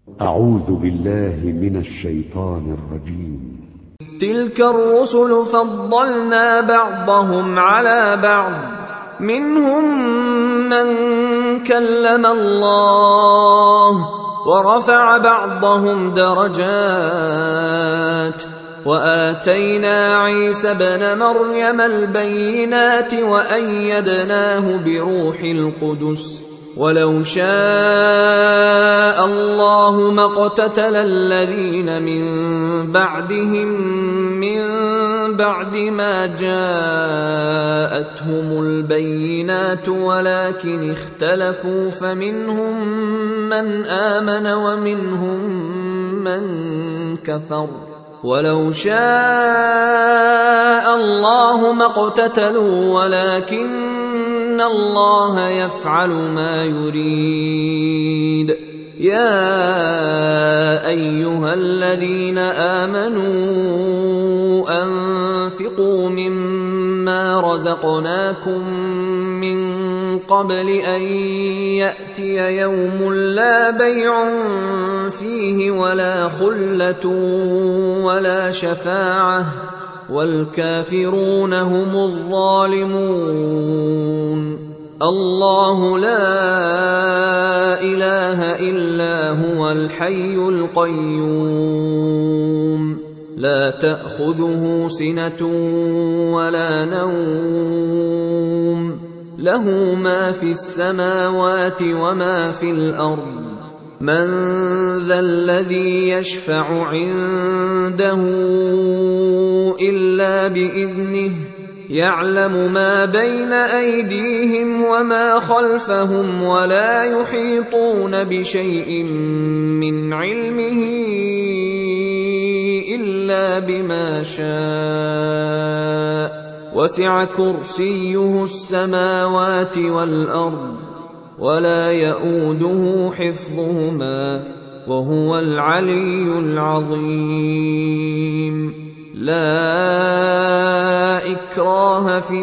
أعوذ بالله من الشيطان الرجيم. تلك الرسل فضلنا بعضهم على بعض، منهم من كلم الله ورفع بعضهم درجات، وآتينا عيسى ابن مريم البينات وأيدناه بروح القدس، ولو شاء الله ما اقتتل الذين من بعدهم من بعد ما جاءتهم البينات ولكن اختلفوا، فمنهم من آمن ومنهم من كفر، ولو شاء الله ما اقتتلوا ولكن الله يفعل ما يريد. يا أيها الذين آمنوا أنفقوا مما رزقناكم من قبل أن يأتي يوم لا بيع فيه ولا خلة ولا شفاعة والكافرون هم الظالمون. الله لا إله إلا هو الحي القيوم، لا تأخذه سنة ولا نوم، له ما في السماوات وما في الأرض. من ذا الذي يشفع عنده إلا بإذنه، يعلم ما بين أيديهم وما خلفهم، ولا يحيطون بشيء من علمه إلا بما شاء، وسع كرسيه السماوات والأرض، ولا يؤوده حفظهما، وهو العلي العظيم. لا إكراه في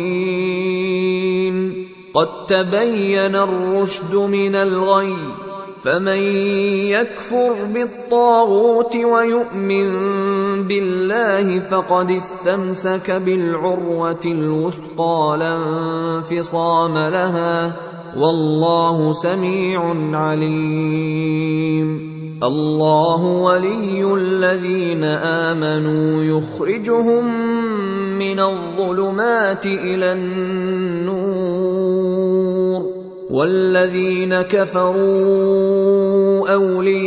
الدين، قد تبين الرشد من الغي، فمن يكفر بالطاغوت ويؤمن بالله فقد استمسك بالعروة الوثقى لا انفصام لها، والله سميع عليم. الله ولي الذين آمنوا يخرجهم من الظلمات إلى النور، والذين كفروا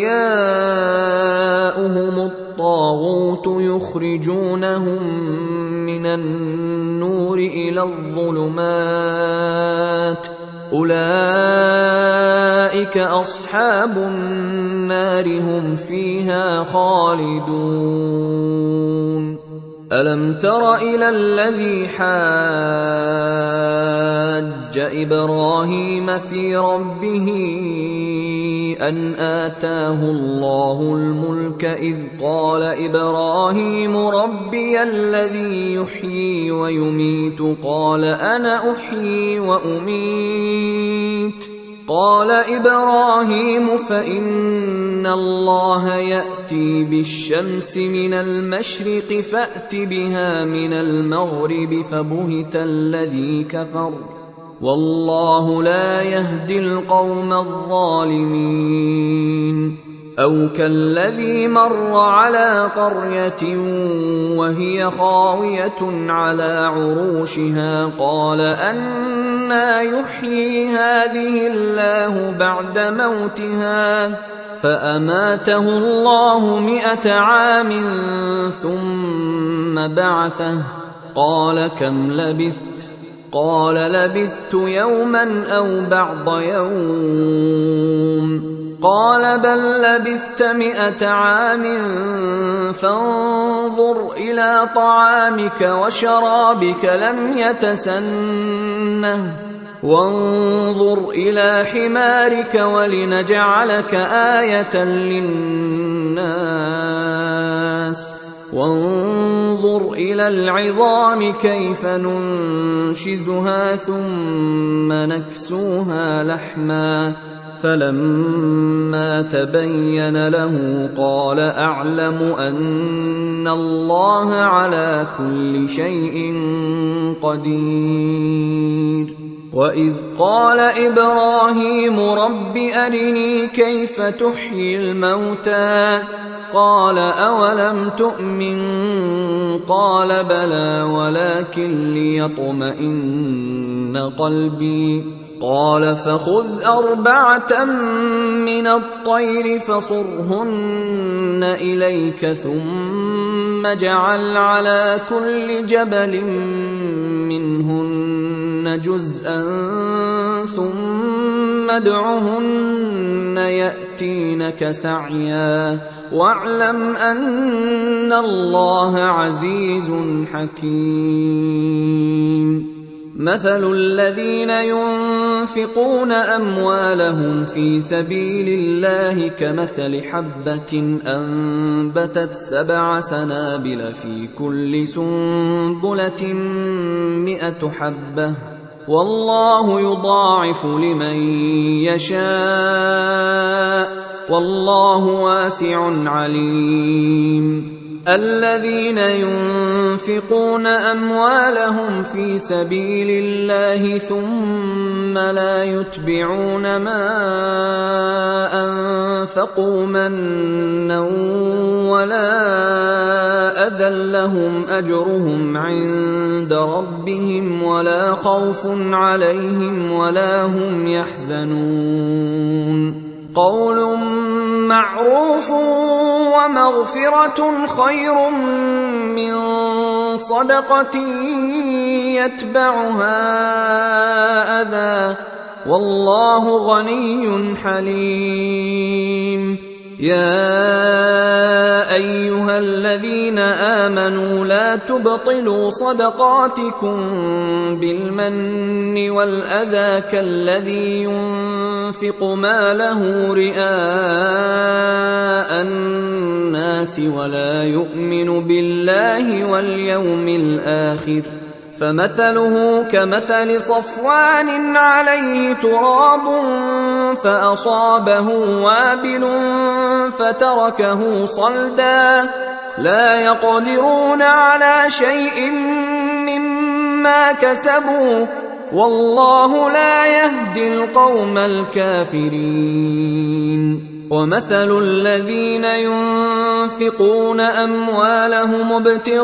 أولياؤهم الطاغوت يخرجونهم من النور إلى الظلمات، أولئك أصحاب النار هم فيها خالدون. ألم تر إلى الذي حاج إبراهيم في ربه أن آتاه الله الملك، إذ قال إبراهيم ربي الذي يحيي ويميت، قال أنا أحيي وأميت. قال إبراهيم فإن الله يأتي بالشمس من المشرق فأت بها من المغرب، فبهت الذي كفر، والله لا يهدي القوم الظالمين. أو كالذي مر على قرية وهي خاوية على عروشها، قال أنى يحيي هذه الله بعد موتها، فأماته الله 100 عام ثم بعثه، قال كم لبثت؟ قال لبثت يوما أو بعض يوم، قال بل لبثت 100 عام، فانظر إلى طعامك وشرابك لم يتسنه، وانظر إلى حمارك ولنجعلك آية للناس، وانظر إلى العظام كيف ننشزها ثم نكسوها لحما، فلما تبين له قال أعلم أن الله على كل شيء قدير. وإذ قال إبراهيم رب أرني كيف تحيي الموتى قال أولم تؤمن قال بلى ولكن ليطمئن قلبي قال فخذ 4 من الطير فصرهن إليك ثم اجعل على كل جبل منهن جزءا ثم ادعهن يأتينك سعيا واعلم أن الله عزيز حكيم. مثل الذين ينفقون أموالهم في سبيل الله كمثل حبة أنبتت 7 سنابل في كل سنبلة 100 حبة والله يضاعف لمن يشاء والله واسع عليم. الذين ينفقون أموالهم في سبيل الله ثم لا يتبعون ما أنفقوا منا ولا أذى لهم أجرهم عند ربهم ولا خوف عليهم ولا هم يحزنون. قول معروف ومغفرة خير من صدقة يتبعها أذى والله غني حليم. يا أيها الذين آمنوا لا تبطلوا صدقاتكم بالمن والأذى كالذي ينفق ماله رئاء الناس ولا يؤمن بالله واليوم الآخر فمثله كمثل صفوان عليه تراب فأصابه وابل فتركه صلدا لا يقدرون على شيء مما كسبوا والله لا يهدي القوم الكافرين. ومثل الذين ينفقون أموالهم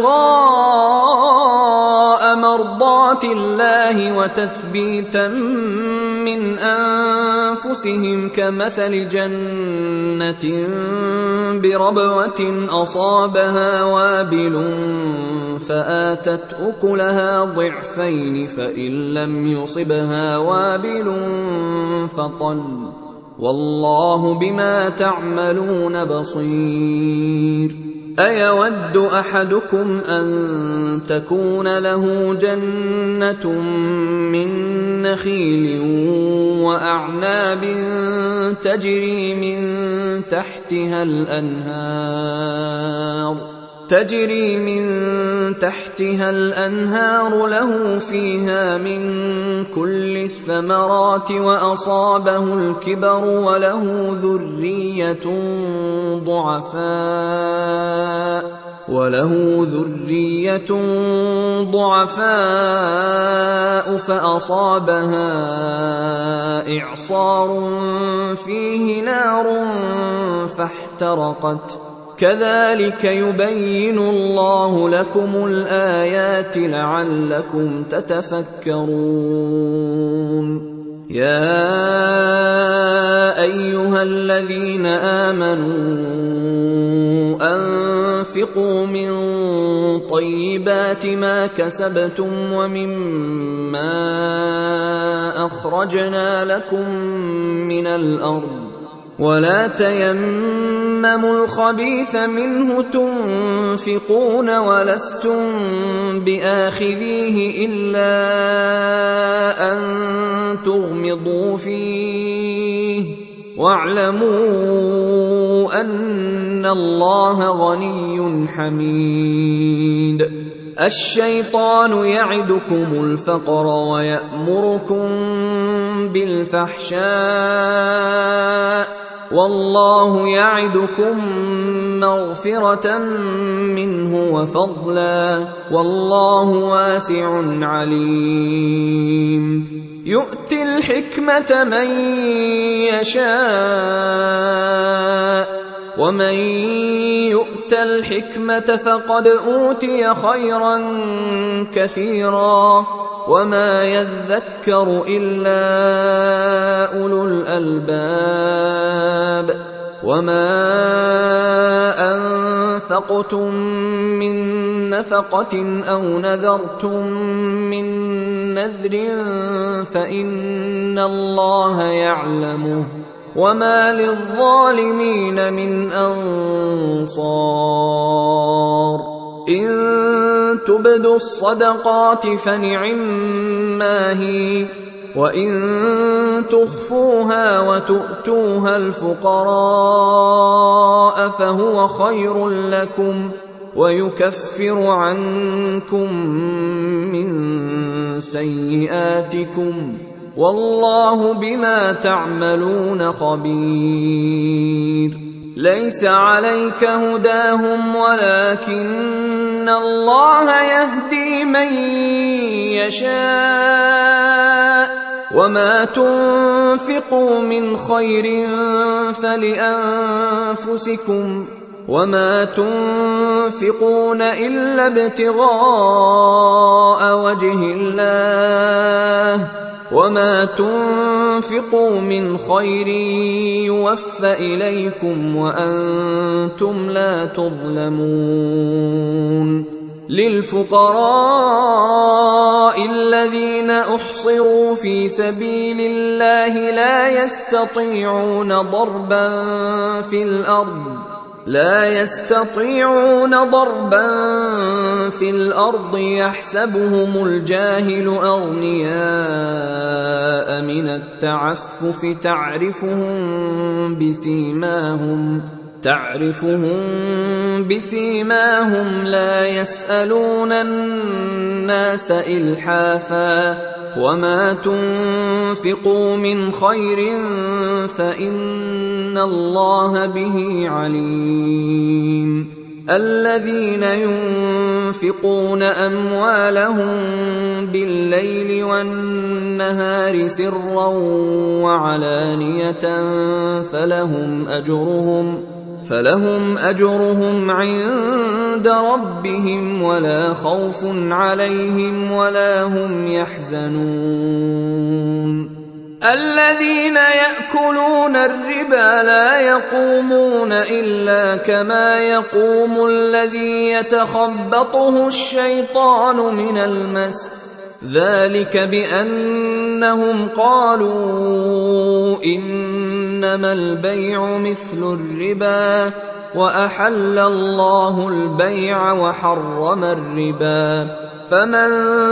ابتغاء مرضات الله وتثبيتا من أنفسهم كمثل جنة بربوة أصابها وابل فآتت أكلها ضعفين فإن لم يصبها وابل فطل والله بما تعملون بصير. أيود أحدكم أن تكون له جنة من نخيل وأعناب تجري من تحتها الأنهار له فيها من كل الثمرات وأصابه الكبر وله ذرية ضعفاء فأصابها إعصار فيه نار فاحترقت كذلك يبين الله لكم الآيات لعلكم تتفكرون. يا أيها الذين آمنوا أنفقوا من طيبات ما كسبتم ومما أخرجنا لكم من الأرض ولا تيمموا الخبيث منه تنفقون ولستم بآخذيه إلا أن تغمضوا فيه واعلموا أن الله غني حميد. الشيطان يعدكم الفقر ويأمركم بالفحشاء والله يعدكم مغفرة منه وفضلا والله واسع عليم يؤتي الحكمة من يشاء ومن يؤت الحكمة فقد أوتي خيرا كثيرا وما يذكر إلا أولو الألباب وما أنفقتم من نفقة أو نذرتم من نذر فإن الله يعلمه وما للظالمين من أنصار إن تبدوا الصدقات فنعما هي وإن تخفوها وتؤتوها الفقراء فهو خير لكم ويكفر عنكم من سيئاتكم والله بما تعملون خبير ليس عليك هداهم ولكن الله يهدي من يشاء وما تنفقوا من خير فلأنفسكم وما تنفقون إلا ابتغاء وجه الله وما تنفقوا من خير يوفى إليكم وأنتم لا تظلمون للفقراء الذين أحصروا في سبيل الله لا يستطيعون ضربا في الأرض يحسبهم الجاهل أغنياء من التعفف تعرفهم بسيماهم لا يسألون الناس إلحافا وما تنفقوا من خير فإن الله به عليم الذين ينفقون أموالهم بالليل والنهار سرا وعلانية فلهم أجرهم عند ربهم ولا خوف عليهم ولا هم يحزنون الذين يأكلون الربا لا يقومون إلا كما يقوم الذي يتخبطه الشيطان من المس ذلك بأنهم قالوا إنما البيع مثل الربا وأحل الله البيع وحرم الربا فمن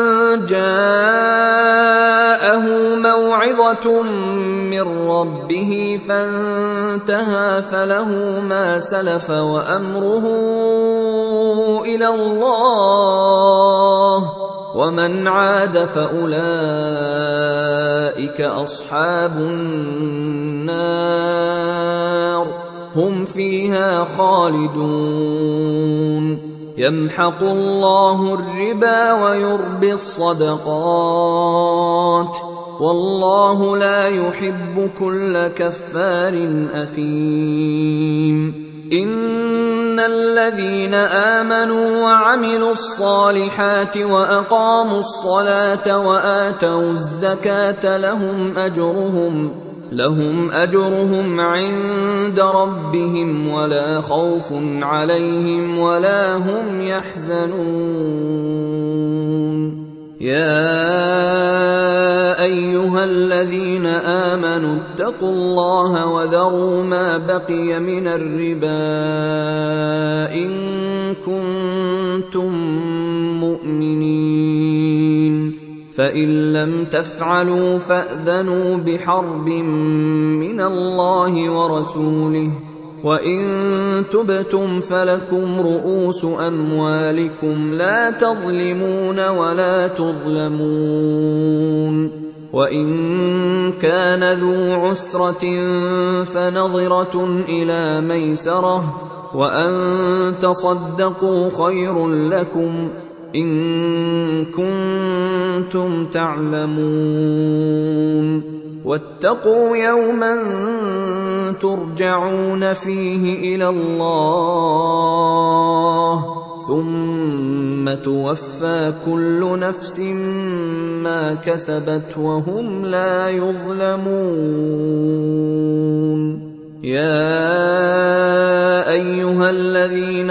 جاءه موعظة من ربه فانتهى فله ما سلف وأمره إلى الله ومن عاد فأولئك أصحاب النار هم فيها خالدون يمحق الله الربا ويربي الصدقات والله لا يحب كل كفار أثيم إن الذين آمنوا وعملوا الصالحات وأقاموا الصلاة وآتوا الزكاة لهم أجرهم عند ربهم ولا خوف عليهم ولا هم يحزنون يا أيها الذين آمنوا اتقوا الله وذروا ما بقي من الربا إن كنتم مؤمنين فإن لم تفعلوا فأذنوا بحرب من الله ورسوله وإن تبتم فلكم رؤوس أموالكم لا تظلمون ولا تظلمون. وإن كان ذو عسرة فنظرة إلى ميسرة، وأن تصدقوا خير لكم إن كنتم تعلمون. واتقوا يوما ترجعون فيه إلى الله ثم توفى كل نفس ما كسبت وهم لا يظلمون. يا أيها الذين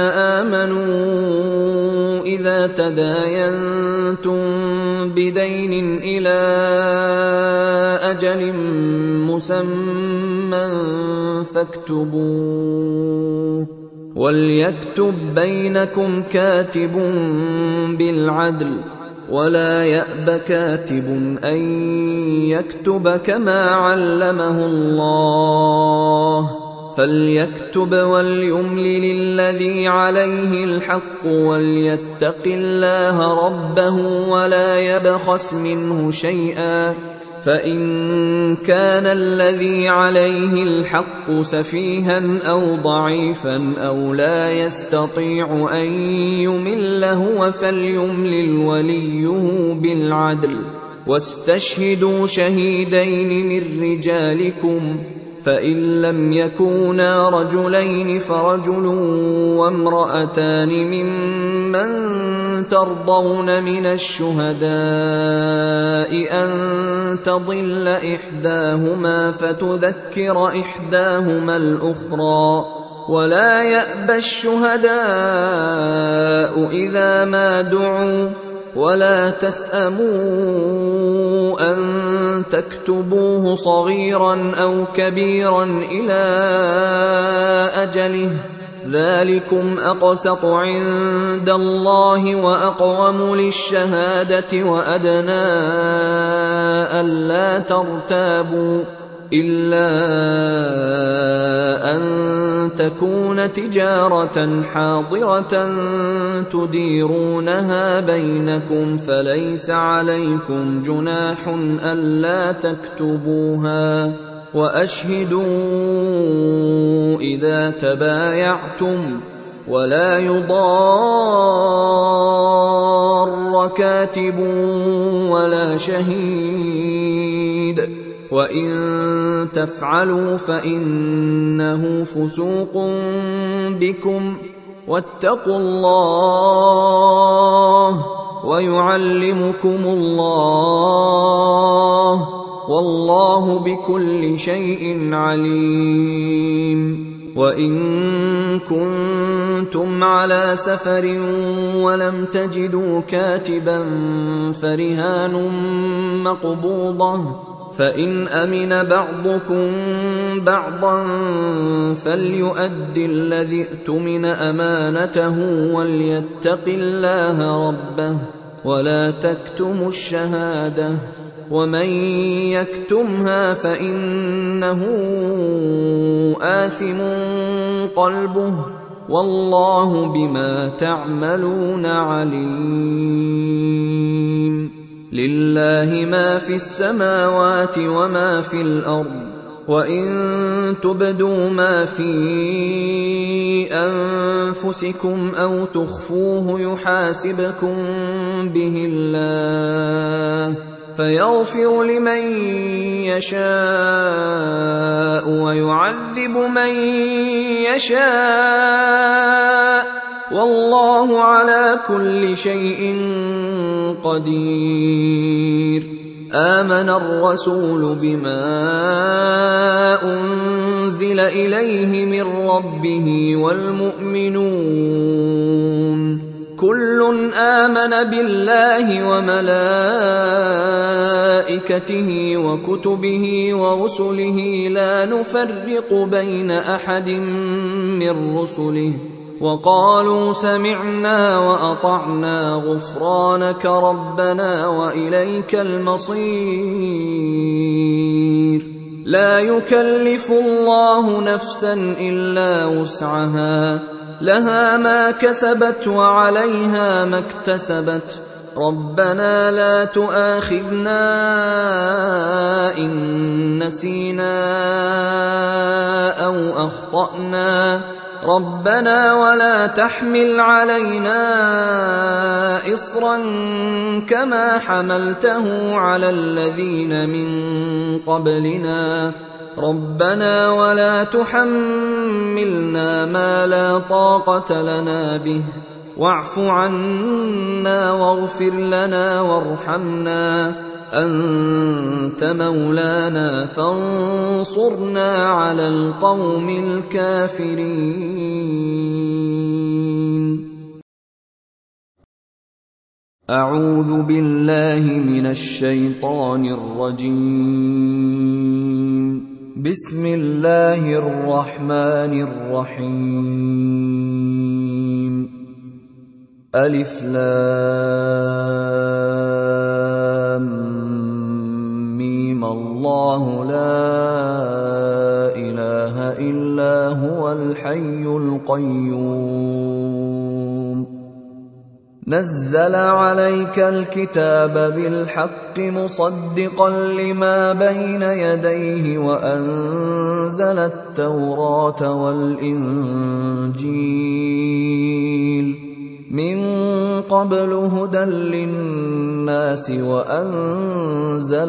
آمنوا إذا تداينتم بدين إلى أجل مسمى فاكتبوه، وليكتب بينكم كاتب بالعدل، ولا يأب كاتب أن يكتب كما علمه الله، فليكتب وليملل الذي عليه الحق وليتق الله ربه ولا يبخس منه شيئا، فإن كان الذي عليه الحق سفيها أو ضعيفا أو لا يستطيع أن يمل هو فليملل وليه بالعدل، واستشهدوا شهيدين من رجالكم، فإن لم يكونا رجلين فرجل وامرأتان ممن ترضون من الشهداء أن تضل إحداهما فتذكر إحداهما الأخرى، ولا يأبى الشهداء إذا ما دعوا، ولا تسأموا أن تكتبوه صغيرا أو كبيرا إلى أجله، ذلكم أقسط عند الله وأقوم للشهادة وأدنى ألا ترتابوا، إلا أن تكون تجارة حاضرة تديرونها بينكم فليس عليكم جناح ألا تكتبوها، وأشهدوا إذا تبايعتم، ولا يضار كاتب ولا شهيد، وإن تفعلوا فإنه فسوق بكم، واتقوا الله ويعلمكم الله، والله بكل شيء عليم. وإن كنتم على سفر ولم تجدوا كاتبا فرهان مقبوضة، فإن أمن بعضكم بعضا فليؤدي الذي ائتمن أمانته وليتق الله ربه، ولا تكتموا الشهادة، ومن يكتمها فإنه آثم قلبه، والله بما تعملون عليم. لله ما في السماوات وما في الأرض، وإن تبدوا ما في أنفسكم أو تخفوه يحاسبكم به الله، فيغفر لمن يشاء ويعذب من يشاء، والله على كل شيء قدير. آمن الرسول بما أنزل إليه من ربه والمؤمنون كل آمن بالله وملائكته وكتبه ورسله لا نفرق بين أحد من رسله، وقالوا سمعنا وأطعنا غفرانك ربنا وإليك المصير. لا يكلف الله نفسا إلا وسعها، لها ما كسبت وعليها ما اكتسبت. ربنا لا تؤاخذنا إن نسينا أو أخطأنا، ربنا ولا تحمل علينا إصرا كما حملته على الذين من قبلنا، ربنا ولا تحملنا ما لا طاقة لنا به، واعف عنا واغفر لنا وارحمنا، أنت مولانا فانصرنا على القوم الكافرين. أعوذ بالله من الشيطان الرجيم. بسم الله الرحمن الرحيم. ألف لام ميم الله لا إله إلا هو الحي القيوم، نزل عليك الكتاب بالحق مصدقا لما بين يديه وأنزل التوراة والإنجيل من قبل هدى للناس وأنزل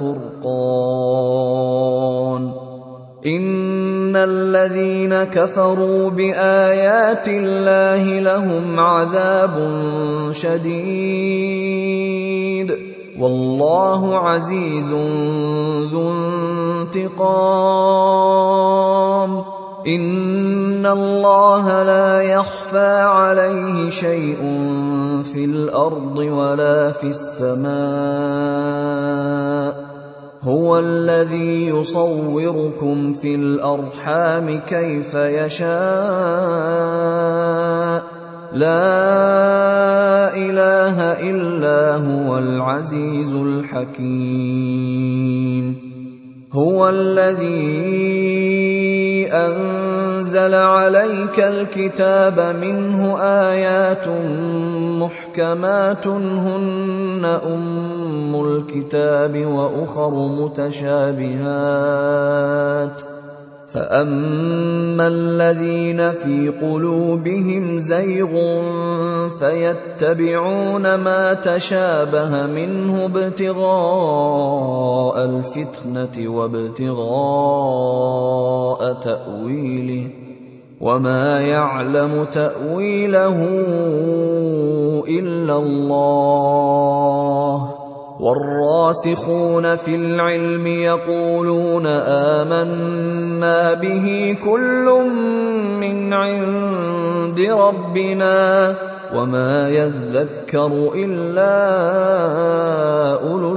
الفرقان. إن الذين كفروا بآيات الله لهم عذاب شديد والله عزيز ذو انتقام. إن الله لا يخفى عليه شيء في الأرض ولا في السماء، هو الذي يصوركم في الأرحام كيف يشاء، لا إله إلا هو العزيز الحكيم. هو الذي أنزل عليك الكتاب منه آيات محكمات هن أم الكتاب وأخر متشابهات، فأما الذين في قلوبهم زيغ فيتبعون ما تشابه منه ابتغاء الفتنة وابتغاء تأويله، وما يعلم تأويله إلا الله. والراسخون في العلم يقولون آمنا به كل من عند ربنا وما يذكر إلا أولو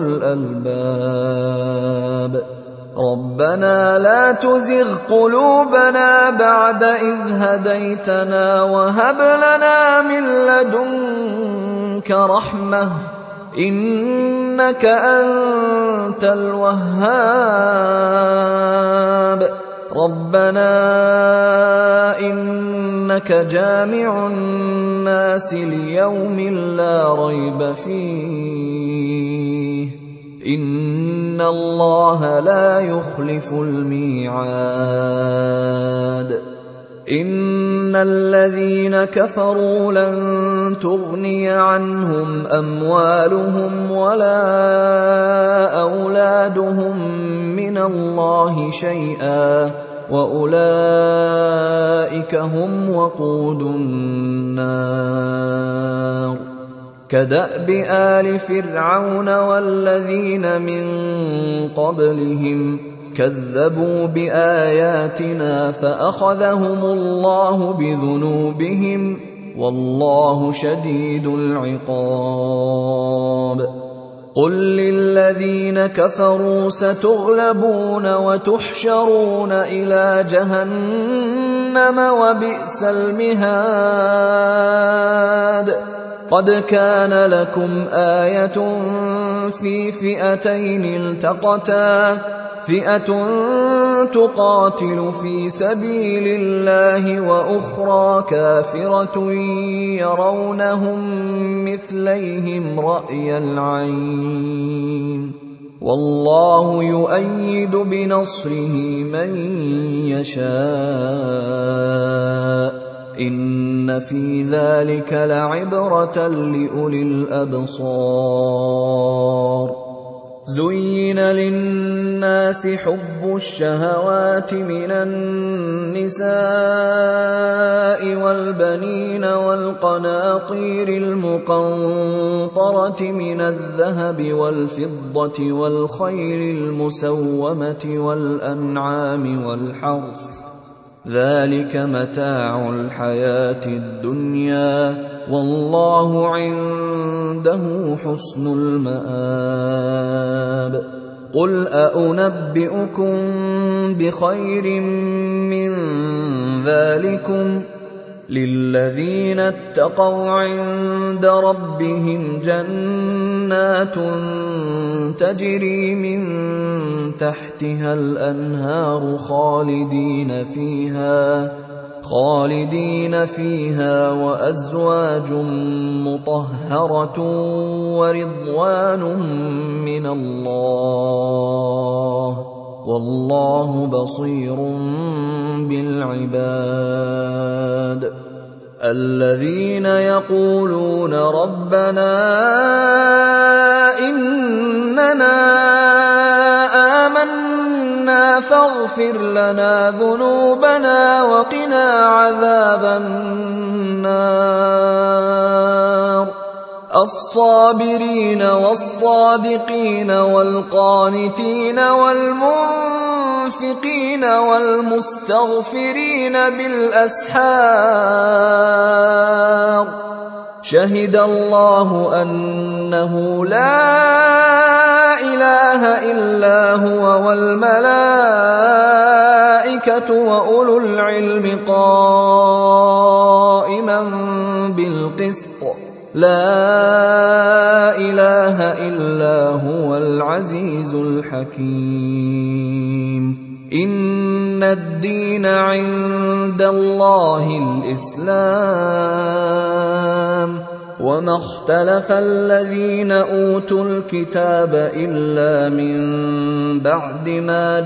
الألباب. ربنا لا تزغ قلوبنا بعد إذ هديتنا وهب لنا من لدنك رحمة إنك أنت الوهاب. ربنا إنك جامع الناس ليوم لا ريب فيه إن الله لا يخلف الميعاد. إن الذين كفروا لن تغني عنهم أموالهم ولا أولادهم من الله شيئا وأولئك هم وقود النار. كدأب آل فرعون والذين من قبلهم كذبوا بآياتنا فأخذهم الله بذنوبهم والله شديد العقاب. قل للذين كفروا ستغلبون وتحشرون إلى جهنم وبئس المهاد. قد كان لكم آية في فئتين التقتا فئة تقاتل في سبيل الله وأخرى كافرة يرونهم مثليهم رأي العين والله يؤيد بنصره من يشاء إن في ذلك لعبرة لأولي الأبصار زين للناس حب الشهوات من النساء والبنين والقناطير المقنطرة من الذهب والفضة والخيل المسومة والأنعام والحرث ذلك متاع الحياة الدنيا والله عنده حسن المآب قل أنبئكم بخير من ذلكم للذين اتقوا عند ربهم جنات تجري من تحتها الأنهار خالدين فيها وأزواج مطهرة ورضوان من الله والله بصير بالعباد الذين يقولون ربنا إننا آمنا فاغفر لنا ذنوبنا وقنا عذاب النار الصابرين والصادقين والقانتين والمنفقين والمستغفرين بالأسحار شهد الله أنه لا إله إلا هو والملائكة وأولو العلم قائما بالقسط لا إله إلا هو العزيز الحكيم إن الدين عند الله الإسلام وما اختلف الذين أوتوا الكتاب إلا من بعد ما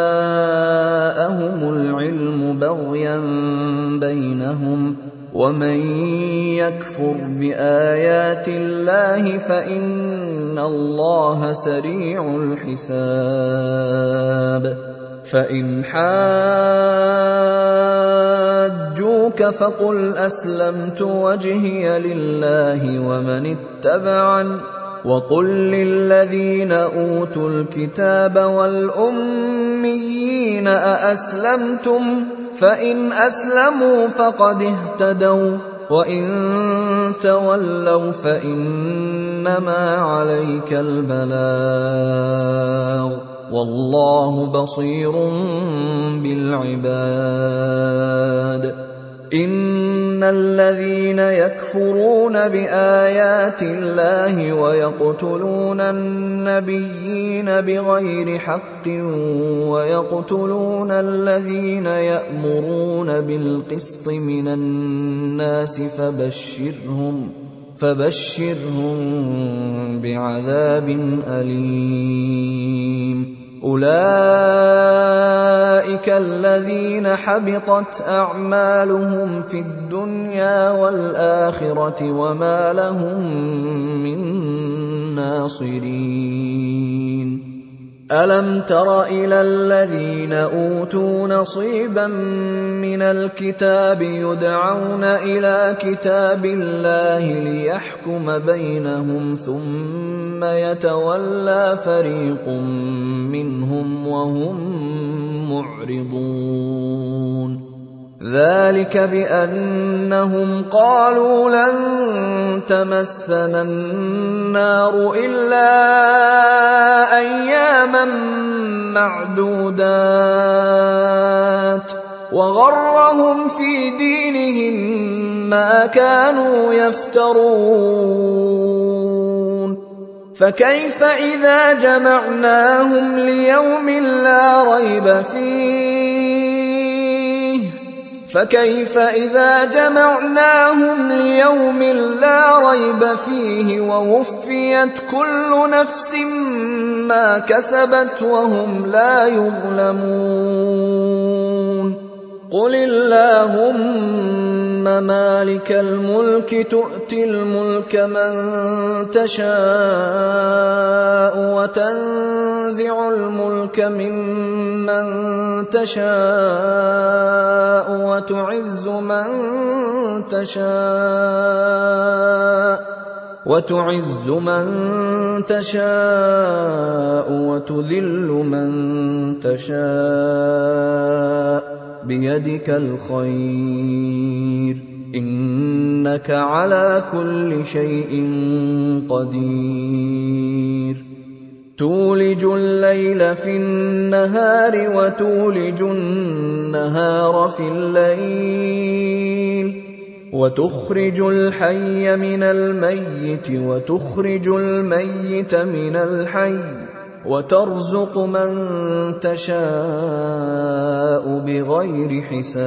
جاءهم العلم بغيا بينهم ومن يكفر بآيات الله فإن الله سريع الحساب فإن حاجوك فقل أسلمت وجهي لله ومن اتبعن وقل للذين أوتوا الكتاب والأميين أأسلمتم فإن أسلموا فقد اهتدوا وإن تولوا فإنما عليك البلاغ والله بصير بالعباد إن الذين يكفرون بآيات الله ويقتلون النبيين بغير حق ويقتلون الذين يأمرون بالقسط من الناس فبشرهم بعذاب أليم أولئك الذين حبطت أعمالهم في الدنيا والآخرة وما لهم من ناصرين ألم تر إلى الذين أوتوا نصيبا من الكتاب يدعون إلى كتاب الله ليحكم بينهم ثم يتولى فريق منهم وهم معرضون ذلك بأنهم قالوا لن تمسنا النار إلا أياما معدودات وغرهم في دينهم ما كانوا يفترون فكيف إذا جمعناهم ليوم لا ريب فيه ووفيت كل نفس ما كسبت وهم لا يظلمون قل اللهم مالك الملك تؤتي الملك من تشاء وتنزع الملك ممن تشاء وتعز من تشاء وتذل من تشاء بيدك الخير إنك على كل شيء قدير تولج الليل في النهار وتولج النهار في الليل وتخرج الحي من الميت وتخرج الميت من الحي وترزق من تشاء بغير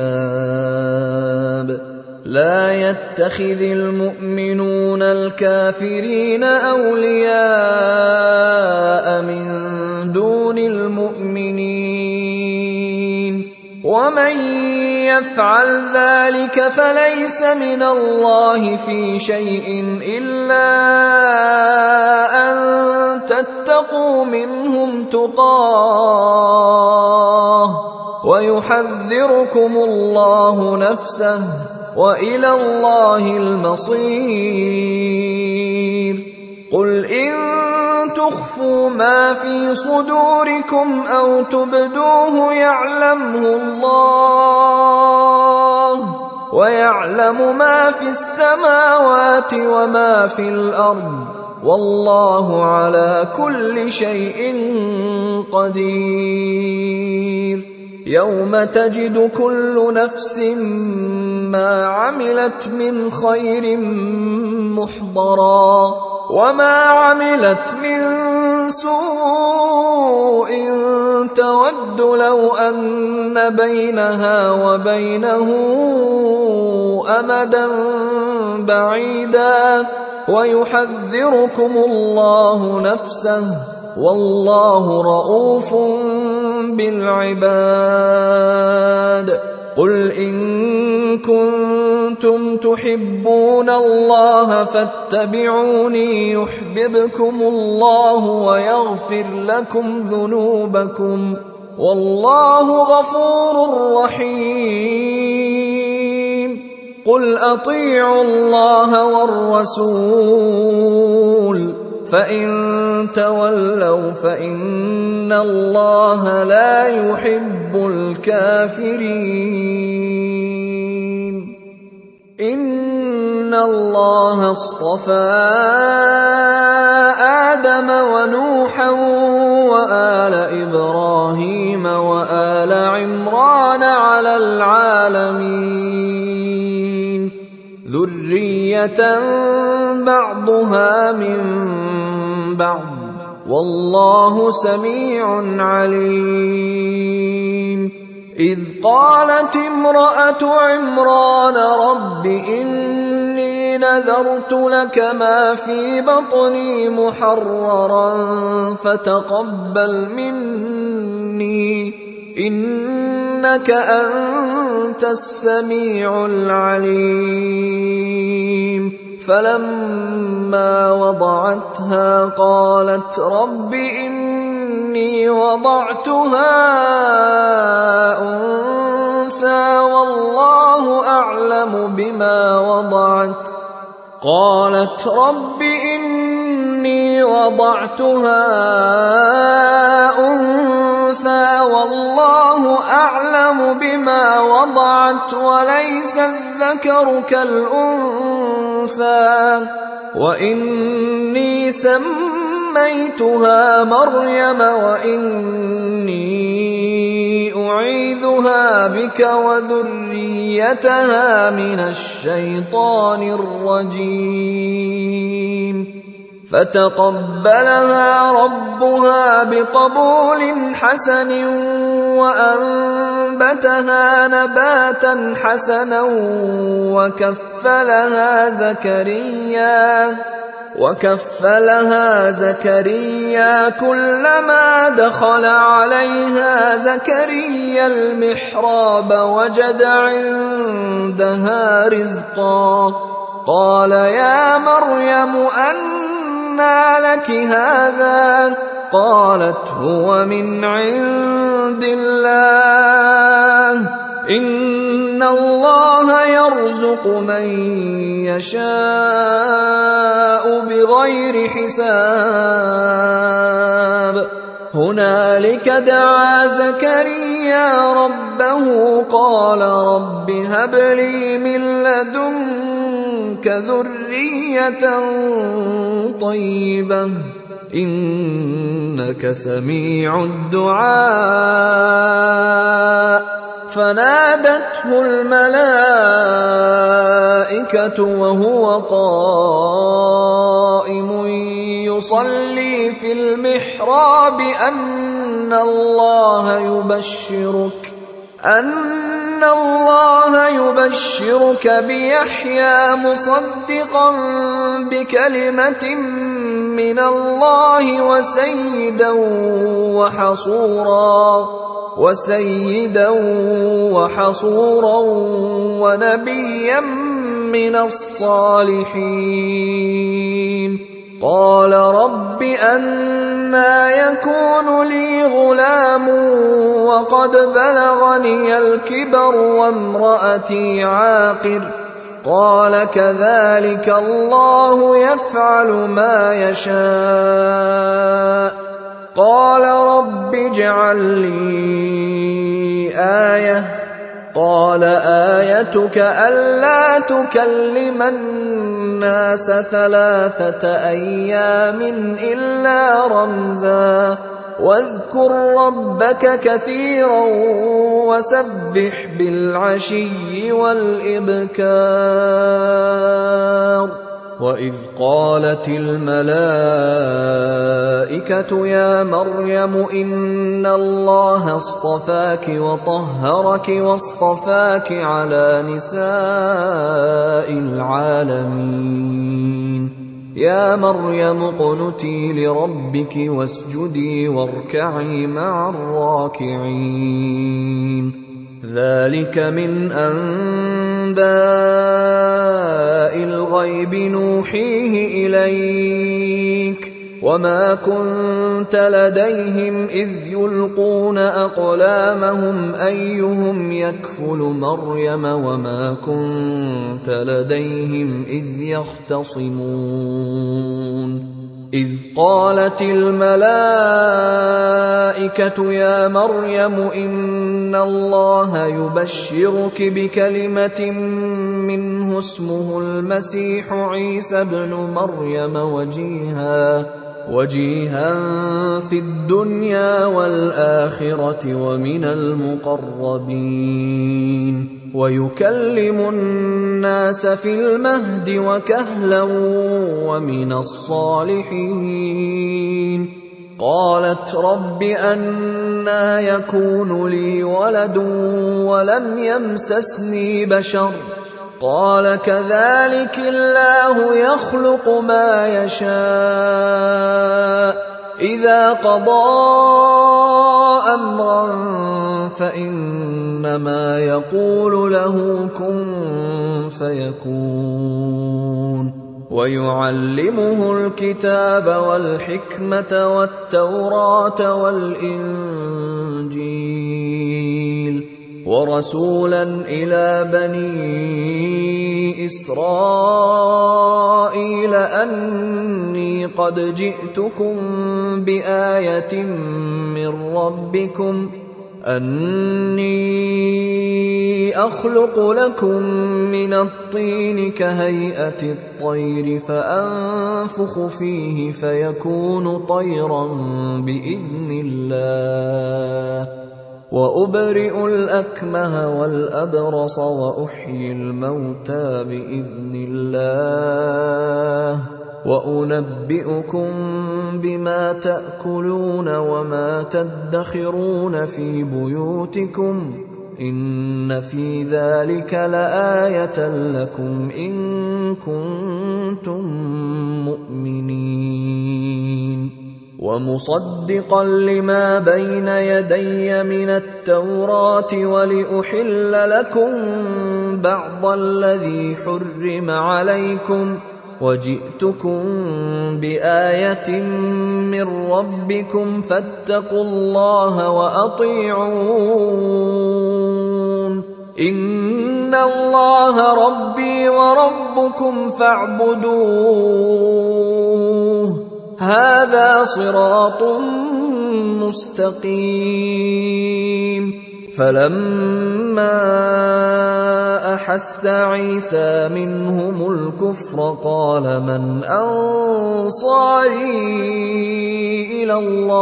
حساب لا يتخذ المؤمنون الكافرين أولياء من دون المؤمنين ومن يفعل ذلك فليس من الله في شيء إلا أن تتقوا منهم تقاه ويحذركم الله نفسه وإلى الله المصير قل إن تخفوا ما في صدوركم أو تبدوه يعلمه الله ويعلم ما في السماوات وما في الأرض والله على كل شيء قدير يوم تجد كل نفس ما عملت من خير محضرا وما عملت من سوء تود لو أن بينها وبينه أمدا بعيدا ويحذركم الله نفسه والله رءوف بالعباد قل إن كنتم تحبون الله فاتبعوني يحببكم الله ويغفر لكم ذنوبكم والله غفور رحيم قل أطيعوا الله والرسول فإن تولوا فإن الله لا يحب الكافرين إن الله اصطفى آدم ونوحا وآل إبراهيم وآل عمران على العالمين ذرية بعضها من بعض والله سميع عليم إذ قالت امرأة عمران رب إني نذرت لك ما في بطني محررا فتقبل مني إنك أنت السميع العليم فلما وضعتها قالت رب إني وضعتها أنثى والله أعلم بما وضعت قالت رب إني وضعتها أنثى والله أعلم بما وضعت وليس الذكر كالأنثى وإني سميتها مريم وإني أعيذها بك وذريتها من الشيطان الرجيم فتقبلها ربها بقبول حسن وأنبتها نباتا حسنا وكفلها زكريا كلما دخل عليها زكريا المحراب وجد عندها رزقا قال يا مريم أنى لك هذا قالت هو من عند الله إن الله يرزق من يشاء بغير حساب هنالك دعا زكريا ربه قال رب هب لي من لدنك ذرية طيبة إنك سميع الدعاء فنادته الملائكة وهو قائم يصلي في المحراب أن الله يبشرك بيحيى مصدقا بكلمة من الله وسيدا وحصورا ونبيا من الصالحين قال رب أنى يكون لي غلام وقد بلغني الكبر وامرأتي عاقر قال كذلك الله يفعل ما يشاء قال رب اجعل لي آية قال آيتك ألا تكلم الناس 3 أيام إلا رمزا واذكر ربك كثيرا وسبح بالعشي والإبكار وإذ قالت الملائكة يا مريم إن الله اصطفاك وطهرك واصطفاك على نساء العالمين يا مريم اقنتي لربك واسجدي واركعي مع الراكعين ذلك من أنباء الغيب نوحيه إليك وما كنت لديهم إذ يلقون أقلامهم أيهم يكفل مريم وما كنت لديهم إذ يختصمون إذ قالت الملائكة يا مريم إن الله يبشرك بكلمة منه اسمه المسيح عيسى بن مريم وجيها في الدنيا والآخرة ومن المقربين ويكلم الناس في المهد وكهلا ومن الصالحين قالت رب أنى يكون لي ولد ولم يمسسني بشر قال كذلك الله يخلق ما يشاء إذا قضى أمرا فإنما يقول له كن فيكون ويعلمه الكتاب والحكمة والتوراة والإنجيل ورسولا إلى بني إسرائيل أني قد جئتكم بآية من ربكم أني أخلق لكم من الطين كهيئة الطير فأنفخ فيه فيكون طيرا بإذن الله وأبرئ الأكمه والأبرص وأحيي الموتى بإذن الله وأنبئكم بما تأكلون وما تدخرون في بيوتكم إن في ذلك لآية لكم إن كنتم مؤمنين ومصدقا لما بين يدي من التوراة ولأحل لكم بعض الذي حرم عليكم وجئتكم بآية من ربكم فاتقوا الله وأطيعون إن الله ربي وربكم فاعبدوه هذا صراط مستقيم فلما أحس عيسى منهم الكفر قال من أنصاري إلى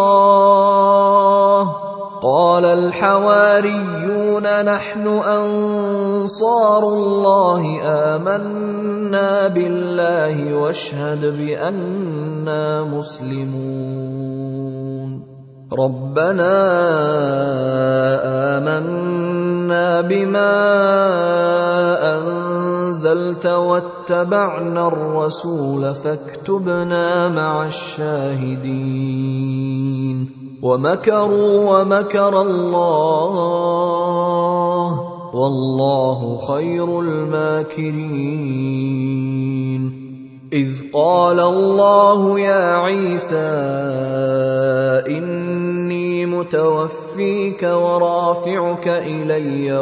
الله قال الحواريون نحن أنصار الله آمنا بالله واشهد بأننا مسلمون ربنا آمنا بما أنزلت واتبعنا الرسول فاكتبنا مع الشاهدين ومكروا ومكر الله والله خير الماكرين إذ قال الله يا عيسى إني متوفيك ورافعك إلي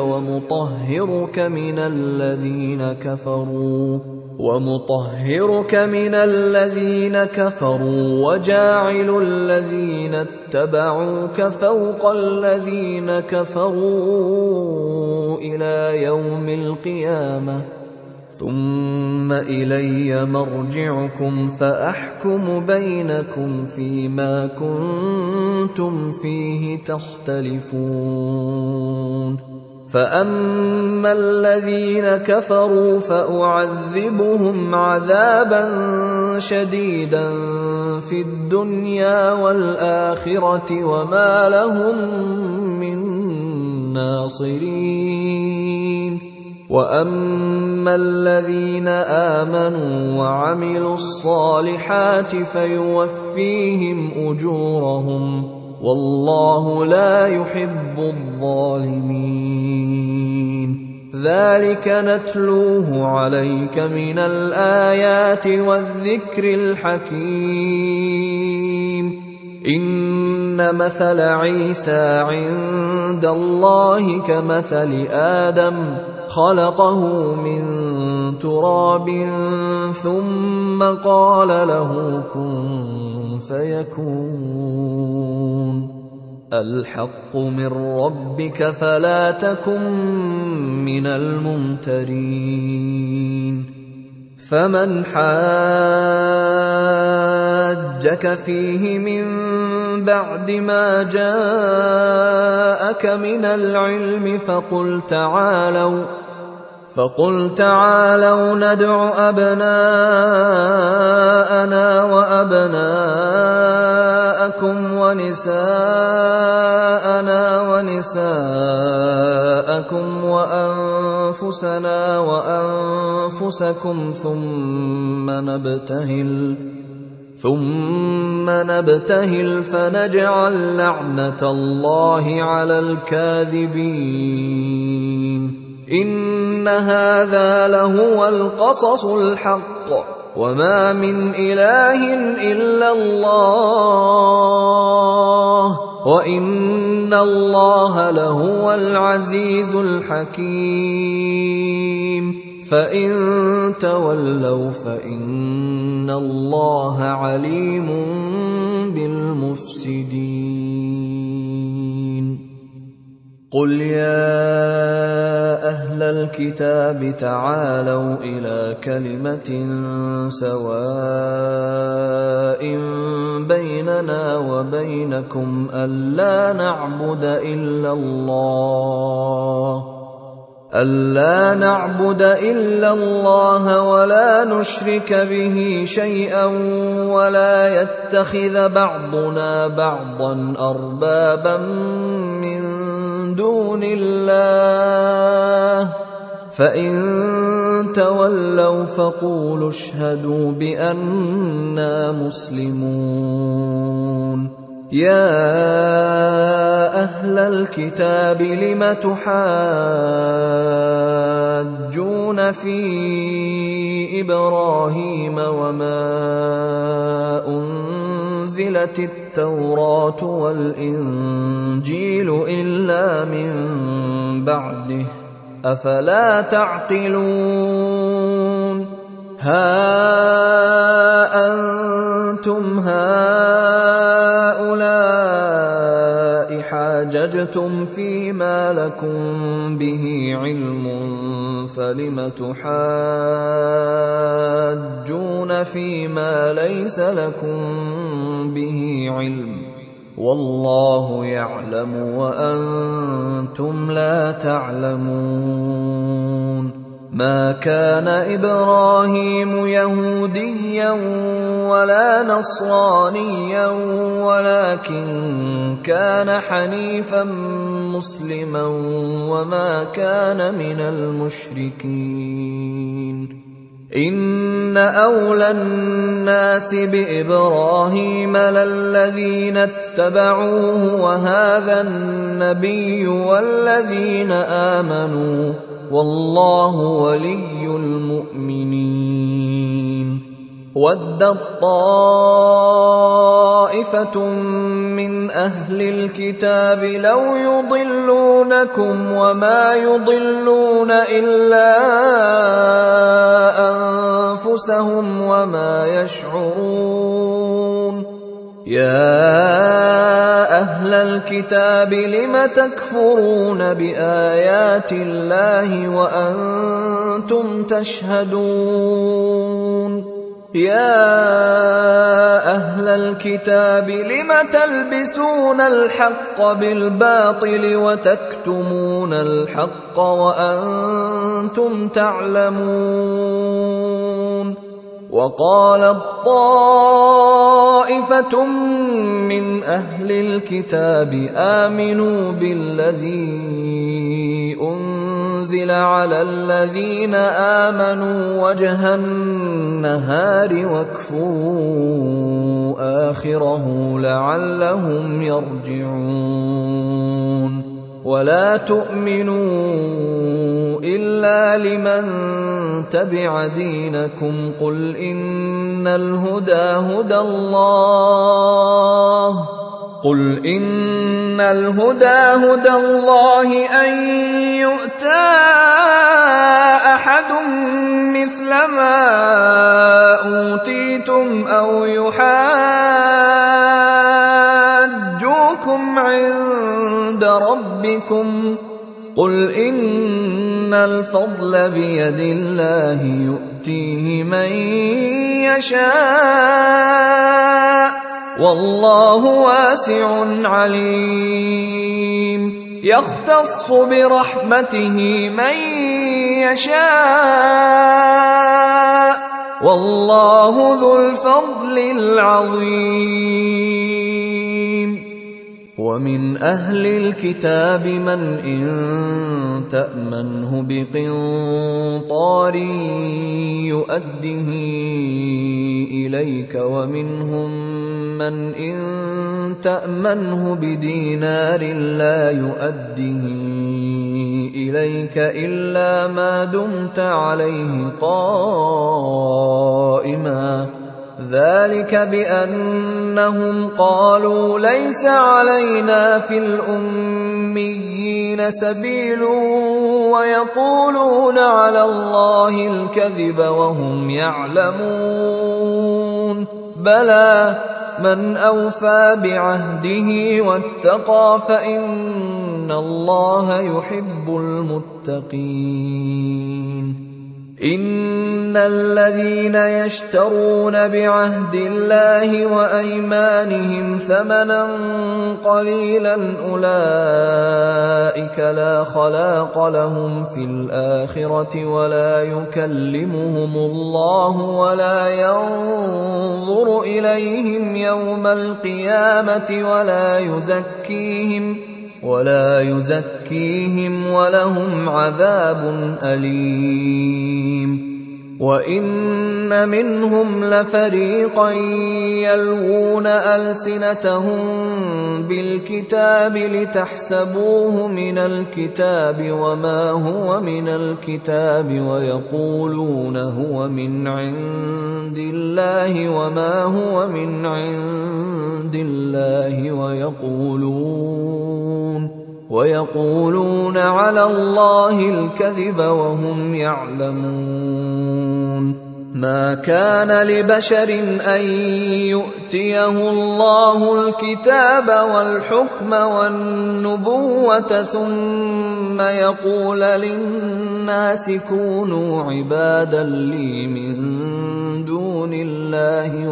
ومطهرك من الذين كفروا وجاعل الذين اتبعوك فوق الذين كفروا إلى يوم القيامة ثم إلي مرجعكم فأحكم بينكم فيما كنتم فيه تختلفون فأما الذين كفروا فأعذبهم عذابا شديدا في الدنيا والآخرة وما لهم من ناصرين وأما الذين آمنوا وعملوا الصالحات فيوفيهم أجورهم والله لا يحب الظالمين ذلك نتلوه عليك من الآيات والذكر الحكيم إن مثل عيسى عند الله كمثل آدم خلقه من تراب ثم قال له كن فيكون الحق من ربك فلا تكن من الممترين فمن حاجك فيه من بعد ما جاءك من العلم فقل تعالوا ندع أبناءنا وأبناءكم ونساءنا ونساءكم وأنفسنا وأنفسكم ثم نبتهل فنجعل لعنة الله على الكاذبين إن هذا لهو القصص الحق وما من إله إلا الله وإن الله لهو العزيز الحكيم فإن تولوا فإن الله عليم بالمفسدين قل يا أهل الكتاب تعالوا إلى كلمة سواء بيننا وبينكم ألا نعبد إلا الله ألا نعبد إلا الله ولا نشرك به شيئا ولا يتخذ بعضنا بعضا أربابا من دون الله فإن تولوا فقولوا اشهدوا بأننا مسلمون. يا أهل الكتاب لم تحاجون في إبراهيم وما أنزلت التوراة والإنجيل إلا من بعده أفلا تعقلون. ها أنتم هؤلاء حاججتم فيما لكم به علم فلم تحاجون فيما ليس لكم به علم والله يعلم وأنتم لا تعلمون. ما كان إبراهيم يهوديا ولا نصرانيا ولكن كان حنيفا مسلما وما كان من المشركين. إن أولى الناس بإبراهيم للذين اتبعوه وهذا النبي والذين آمنوا والله ولي المؤمنين. ودت طائفة من أهل الكتاب لو يضلونكم وما يضلون إلا أنفسهم وما يشعرون. يا أهل الكتاب لم تكفرون بآيات الله وأنتم تشهدون. يا أهل الكتاب لم تلبسون الحق بالباطل وتكتمون الحق وأنتم تعلمون. وقالت طائفة من أهل الكتاب آمنوا بالذي أنزل على الذين آمنوا وجه النهار واكفروا آخره لعلهم يرجعون. ولا تؤمنوا إلا لمن تبع دينكم قل إن الهدى هدى الله أن يؤتى أحد مثل ما أوتيتم أو يحاجوكم عند ربكم قل إن الفضل بيد الله يؤتيه من يشاء والله واسع عليم. يختص برحمته من يشاء والله ذو الفضل العظيم. ومن أهل الكتاب من إن تأمنه بقنطار يؤده إليك ومنهم من إن تأمنه بدينار لا يؤده إليك إلا ما دمت عليه قائما ذلك بأنهم قالوا ليس علينا في الأميين سبيل ويقولون على الله الكذب وهم يعلمون. بلى من أوفى بعهده واتقى فإن الله يحب المتقين. إن إن الذين يشترون بعهد الله وأيمانهم ثمنا قليلا أولئك لا خلاق لهم في الآخرة ولا يكلمهم الله ولا ينظر إليهم يوم القيامة ولا يزكيهم ولهم عذاب أليم. وإن منهم لفريقا يلوون ألسنتهم بالكتاب لتحسبوه من الكتاب وما هو من الكتاب ويقولون هو من عند الله وما هو من عند الله ويقولون على الله الكذب وهم يعلمون. ما كان لبشر أن يؤتيه الله الكتاب والحكم والنبوة ثم يقول للناس كونوا عبادا لي من دون الله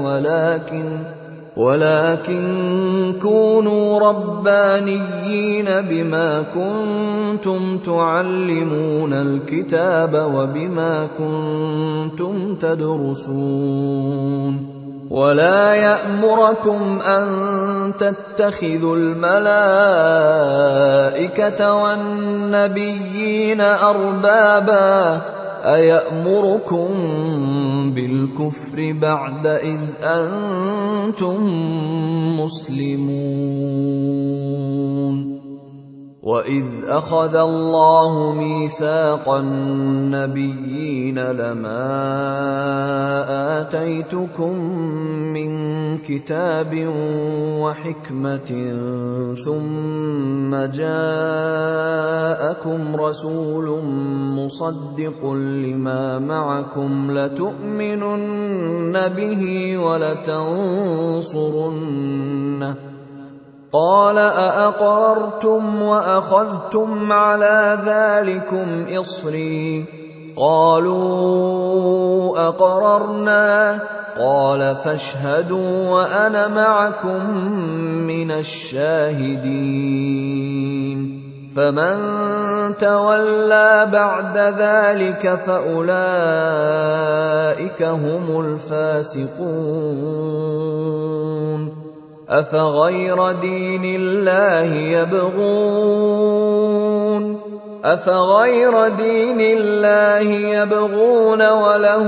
ولكن كونوا ربانيين بما كنتم تعلمون الكتاب وبما كنتم تدرسون. ولا يأمركم أن تتخذوا الملائكة والنبيين أربابا أيأمركم بالكفر بعد إذ أنتم مسلمون. وإذ أخذ الله ميثاق النبيين لما آتيتكم من كتاب وحكمة ثم جاءكم رسول مصدق لما معكم لتؤمنن به ولتنصرنه قال أأقررتم وأخذتم على ذلكم إصري قالوا أقررنا قال فاشهدوا وأنا معكم من الشاهدين. فمن تولى بعد ذلك فأولئك هم الفاسقون. أفغير دين الله يبغون وله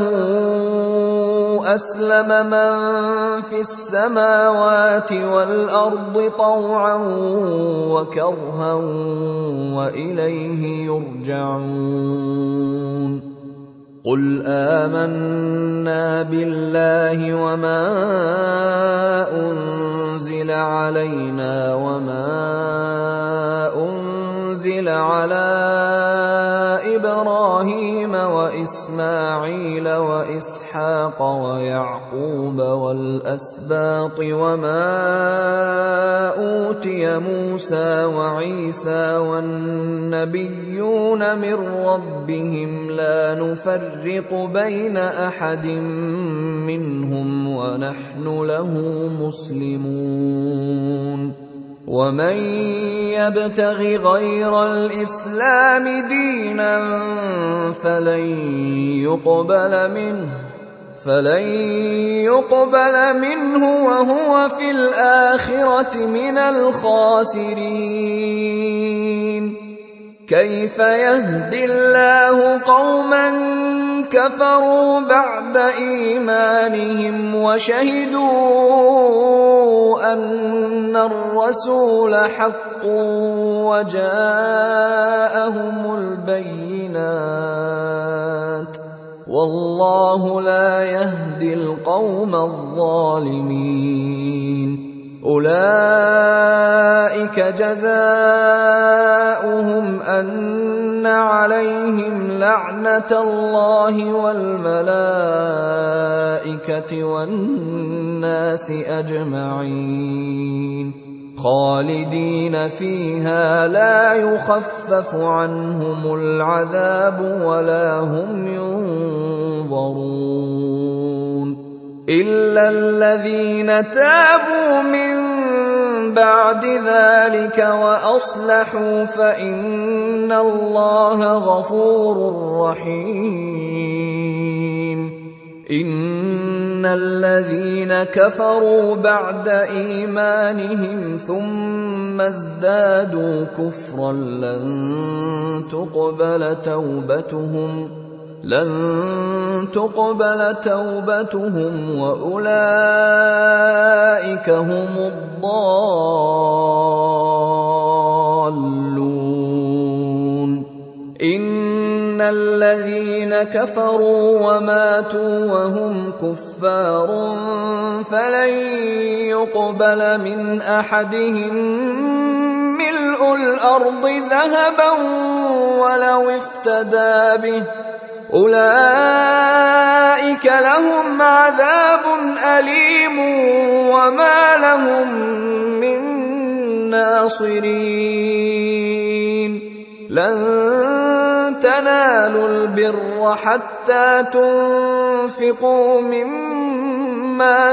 أسلم من في السماوات والأرض طوعا وكرها وإليه يرجعون. قل آمنا بالله وما أنزل علينا وما أنزل على إبراهيم وإسماعيل وإسحاق ويعقوب والأسباط وما أوتي موسى وعيسى والنبيون من ربهم لا نفرق بين أحد منهم ونحن له مسلمون. ومن يبتغ غير الإسلام دينا فلن يقبل منه وهو في الآخرة من الخاسرين. كيف يهدي الله قوما كفروا بعد إيمانهم وشهدوا أن الرسول حق وجاءهم البينات والله لا يهدي القوم الظالمين. أولئك جزاؤهم أن عليهم لعنة الله والملائكة والناس أجمعين خالدين فيها لا يخفف عنهم العذاب ولا هم ينظرون. إلا الذين تابوا من بعد ذلك وأصلحوا فإن الله غفور رحيم. إن الذين كفروا بعد إيمانهم ثم ازدادوا كفرا لن تقبل توبتهم وأولئك هم الضالون. إن الذين كفروا وماتوا وهم كفار فلن يقبل من أحدهم ملء الأرض ذهبا ولو افتدى به، أولئك لهم عذاب أليم وما لهم من ناصرين. لن تنالوا البر حتى تنفقوا مما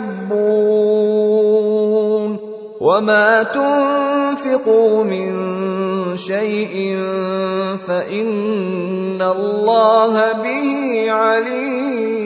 تحبون، وما تنفقوا من شيء فإن الله به عليم.